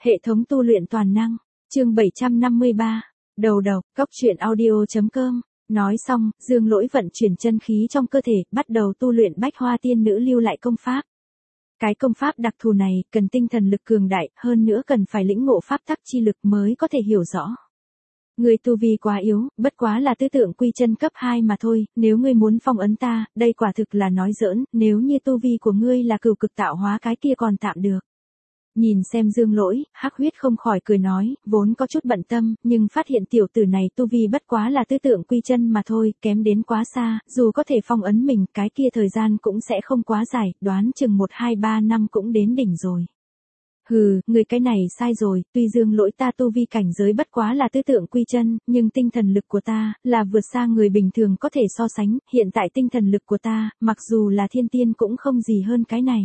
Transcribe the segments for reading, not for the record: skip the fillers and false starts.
Hệ thống tu luyện toàn năng, chương 753, đầu độc, cóc truyện audio.com. Nói xong, Dương Lỗi vận chuyển chân khí trong cơ thể, bắt đầu tu luyện Bách Hoa Tiên Nữ lưu lại công pháp. Cái công pháp đặc thù này, cần tinh thần lực cường đại, hơn nữa cần phải lĩnh ngộ pháp tắc chi lực mới có thể hiểu rõ. Ngươi tu vi quá yếu, bất quá là tứ tượng quy chân cấp 2 mà thôi, nếu ngươi muốn phong ấn ta, đây quả thực là nói giỡn, nếu như tu vi của ngươi là cửu cực tạo hóa cái kia còn tạm được. Nhìn xem Dương Lỗi, Hắc Huyết không khỏi cười nói, vốn có chút bận tâm, nhưng phát hiện tiểu tử này tu vi bất quá là tứ tượng quy chân mà thôi, kém đến quá xa, dù có thể phong ấn mình, cái kia thời gian cũng sẽ không quá dài, đoán chừng 1, 2, 3 năm cũng đến đỉnh rồi. Hừ, người cái này sai rồi, tuy Dương Lỗi ta tu vi cảnh giới bất quá là tứ tượng quy chân, nhưng tinh thần lực của ta, là vượt xa người bình thường có thể so sánh, hiện tại tinh thần lực của ta, mặc dù là thiên tiên cũng không gì hơn cái này.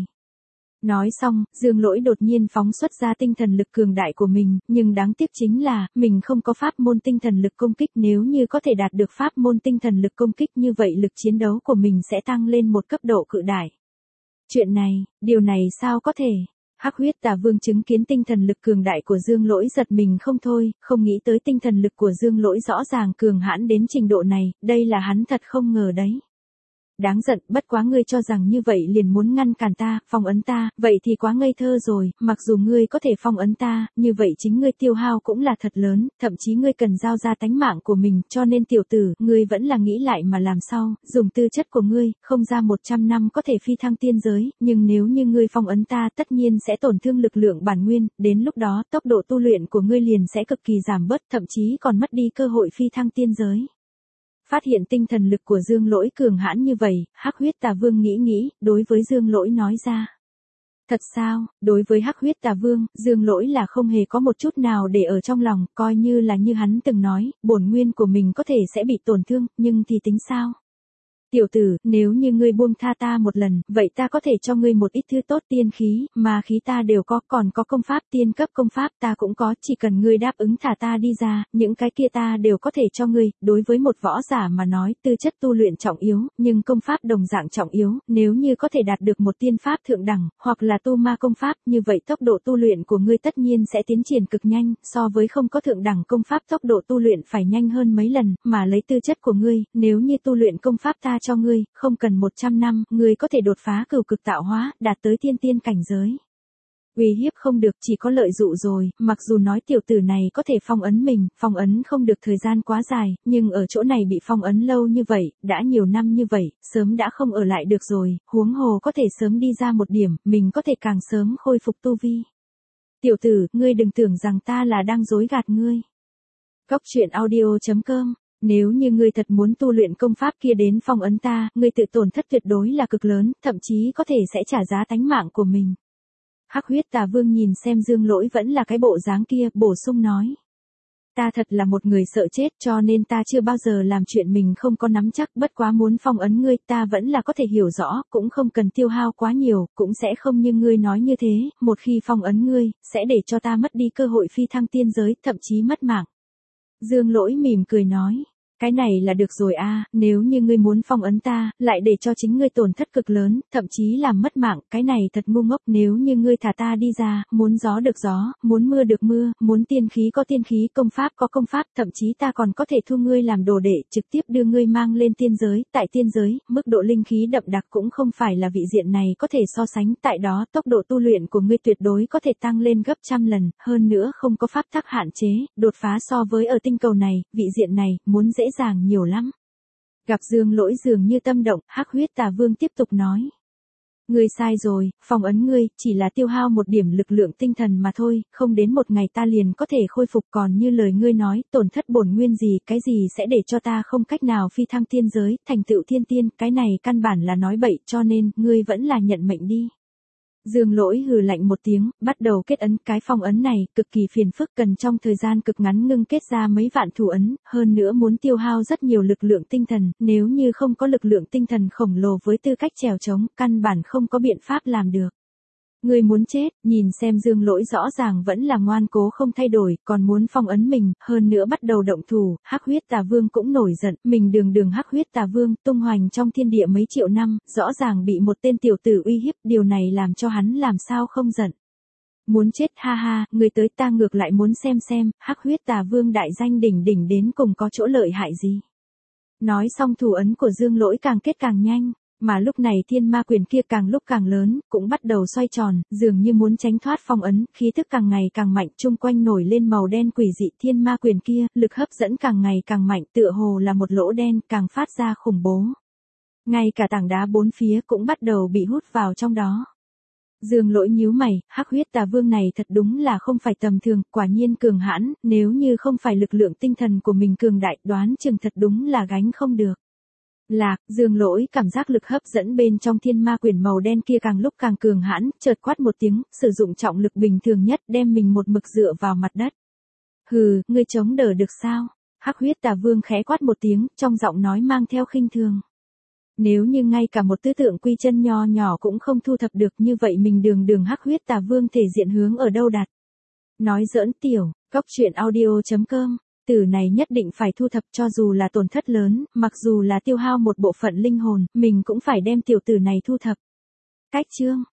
Nói xong, Dương Lỗi đột nhiên phóng xuất ra tinh thần lực cường đại của mình, nhưng đáng tiếc chính là, mình không có pháp môn tinh thần lực công kích, nếu như có thể đạt được pháp môn tinh thần lực công kích như vậy lực chiến đấu của mình sẽ tăng lên một cấp độ cự đại. Chuyện này, điều này sao có thể? Hắc Huyết Tà Vương chứng kiến tinh thần lực cường đại của Dương Lỗi giật mình không thôi, không nghĩ tới tinh thần lực của Dương Lỗi rõ ràng cường hãn đến trình độ này, đây là hắn thật không ngờ đấy. Đáng giận, bất quá ngươi cho rằng như vậy liền muốn ngăn cản ta, phong ấn ta, vậy thì quá ngây thơ rồi, mặc dù ngươi có thể phong ấn ta, như vậy chính ngươi tiêu hao cũng là thật lớn, thậm chí ngươi cần giao ra tánh mạng của mình, cho nên tiểu tử, ngươi vẫn là nghĩ lại mà làm sao, dùng tư chất của ngươi, không ra 100 năm có thể phi thăng tiên giới, nhưng nếu như ngươi phong ấn ta tất nhiên sẽ tổn thương lực lượng bản nguyên, đến lúc đó tốc độ tu luyện của ngươi liền sẽ cực kỳ giảm bớt, thậm chí còn mất đi cơ hội phi thăng tiên giới. Phát hiện tinh thần lực của Dương Lỗi cường hãn như vậy, Hắc Huyết Tà Vương nghĩ, đối với Dương Lỗi nói ra. Thật sao, đối với Hắc Huyết Tà Vương, Dương Lỗi là không hề có một chút nào để ở trong lòng, coi như là như hắn từng nói, bổn nguyên của mình có thể sẽ bị tổn thương, nhưng thì tính sao? Tiểu tử, nếu như ngươi buông tha ta một lần, vậy ta có thể cho ngươi một ít thứ tốt tiên khí, mà khí ta đều có, còn có công pháp tiên cấp công pháp ta cũng có, chỉ cần ngươi đáp ứng thả ta đi ra, những cái kia ta đều có thể cho ngươi, đối với một võ giả mà nói, tư chất tu luyện trọng yếu, nhưng công pháp đồng dạng trọng yếu, nếu như có thể đạt được một tiên pháp thượng đẳng, hoặc là tu ma công pháp, như vậy tốc độ tu luyện của ngươi tất nhiên sẽ tiến triển cực nhanh, so với không có thượng đẳng công pháp tốc độ tu luyện phải nhanh hơn mấy lần, mà lấy tư chất của ngươi, nếu như tu luyện công pháp ta cho ngươi, không cần 100 năm, ngươi có thể đột phá cửu cực tạo hóa, đạt tới thiên tiên cảnh giới. Uy hiếp không được, chỉ có lợi dụ rồi, mặc dù nói tiểu tử này có thể phong ấn mình, phong ấn không được thời gian quá dài, nhưng ở chỗ này bị phong ấn lâu như vậy, đã nhiều năm như vậy, sớm đã không ở lại được rồi, huống hồ có thể sớm đi ra một điểm, mình có thể càng sớm khôi phục tu vi. Tiểu tử, ngươi đừng tưởng rằng ta là đang dối gạt ngươi. Cóc truyện audio.com. Nếu như ngươi thật muốn tu luyện công pháp kia đến phong ấn ta, ngươi tự tổn thất tuyệt đối là cực lớn, thậm chí có thể sẽ trả giá tánh mạng của mình. Hắc Huyết Tà Vương nhìn xem Dương Lỗi vẫn là cái bộ dáng kia, bổ sung nói. Ta thật là một người sợ chết cho nên ta chưa bao giờ làm chuyện mình không có nắm chắc, bất quá muốn phong ấn ngươi ta vẫn là có thể hiểu rõ, cũng không cần tiêu hao quá nhiều, cũng sẽ không như ngươi nói như thế, một khi phong ấn ngươi, sẽ để cho ta mất đi cơ hội phi thăng tiên giới, thậm chí mất mạng. Dương Lỗi mỉm cười nói, cái này là được rồi a, nếu như ngươi muốn phong ấn ta, lại để cho chính ngươi tổn thất cực lớn, thậm chí làm mất mạng, cái này thật ngu ngốc, nếu như ngươi thả ta đi ra, muốn gió được gió, muốn mưa được mưa, muốn tiên khí có tiên khí, công pháp có công pháp, thậm chí ta còn có thể thu ngươi làm đồ đệ, trực tiếp đưa ngươi mang lên tiên giới, tại tiên giới, mức độ linh khí đậm đặc cũng không phải là vị diện này có thể so sánh, tại đó tốc độ tu luyện của ngươi tuyệt đối có thể tăng lên gấp trăm lần, hơn nữa không có pháp tắc hạn chế, đột phá so với ở tinh cầu này, vị diện này, muốn dễ dàng nhiều lắm. Gặp Dương Lỗi dường như tâm động, Hắc Huyết Tà Vương tiếp tục nói. Ngươi sai rồi, phong ấn ngươi, chỉ là tiêu hao một điểm lực lượng tinh thần mà thôi, không đến một ngày ta liền có thể khôi phục, còn như lời ngươi nói, tổn thất bổn nguyên gì, cái gì sẽ để cho ta không cách nào phi thăng tiên giới, thành tựu thiên tiên, cái này căn bản là nói bậy, cho nên, ngươi vẫn là nhận mệnh đi. Dương Lỗi hừ lạnh một tiếng, bắt đầu kết ấn, cái phong ấn này, cực kỳ phiền phức, cần trong thời gian cực ngắn ngưng kết ra mấy vạn thủ ấn, hơn nữa muốn tiêu hao rất nhiều lực lượng tinh thần, nếu như không có lực lượng tinh thần khổng lồ với tư cách trèo trống, căn bản không có biện pháp làm được. Ngươi muốn chết, nhìn xem Dương Lỗi rõ ràng vẫn là ngoan cố không thay đổi, còn muốn phong ấn mình, hơn nữa bắt đầu động thủ, Hắc Huyết Tà Vương cũng nổi giận, mình đường Hắc Huyết Tà Vương, tung hoành trong thiên địa mấy triệu năm, rõ ràng bị một tên tiểu tử uy hiếp, điều này làm cho hắn làm sao không giận. Muốn chết ha ha, người tới ta ngược lại muốn xem, hắc huyết tà vương đại danh đỉnh đỉnh đến cùng có chỗ lợi hại gì. Nói xong thủ ấn của Dương Lỗi càng kết càng nhanh, mà lúc này thiên ma quyền kia càng lúc càng lớn, cũng bắt đầu xoay tròn, dường như muốn tránh thoát phong ấn, khí thức càng ngày càng mạnh, chung quanh nổi lên màu đen quỷ dị. Thiên ma quyền kia, lực hấp dẫn càng ngày càng mạnh, tựa hồ là một lỗ đen, càng phát ra khủng bố. Ngay cả tảng đá bốn phía cũng bắt đầu bị hút vào trong đó. Dương Lỗi nhíu mày, hắc huyết tà vương này thật đúng là không phải tầm thường, quả nhiên cường hãn, nếu như không phải lực lượng tinh thần của mình cường đại, đoán chừng thật đúng là gánh không được. Lạc, Dương Lỗi cảm giác lực hấp dẫn bên trong thiên ma quyền màu đen kia càng lúc càng cường hãn, chợt quát một tiếng, sử dụng trọng lực bình thường nhất, đem mình một mực dựa vào mặt đất. Hừ, ngươi chống đỡ được sao? Hắc huyết tà vương khẽ quát một tiếng, trong giọng nói mang theo khinh thường. Nếu như ngay cả một tứ tượng quy chân nho nhỏ cũng không thu thập được, như vậy mình đường hắc huyết tà vương thể diện hướng ở đâu đặt? Nói giỡn tiểu, coctruyện.audio.com, từ này nhất định phải thu thập, cho dù là tổn thất lớn, mặc dù là tiêu hao một bộ phận linh hồn, mình cũng phải đem tiểu tử này thu thập. Cách chương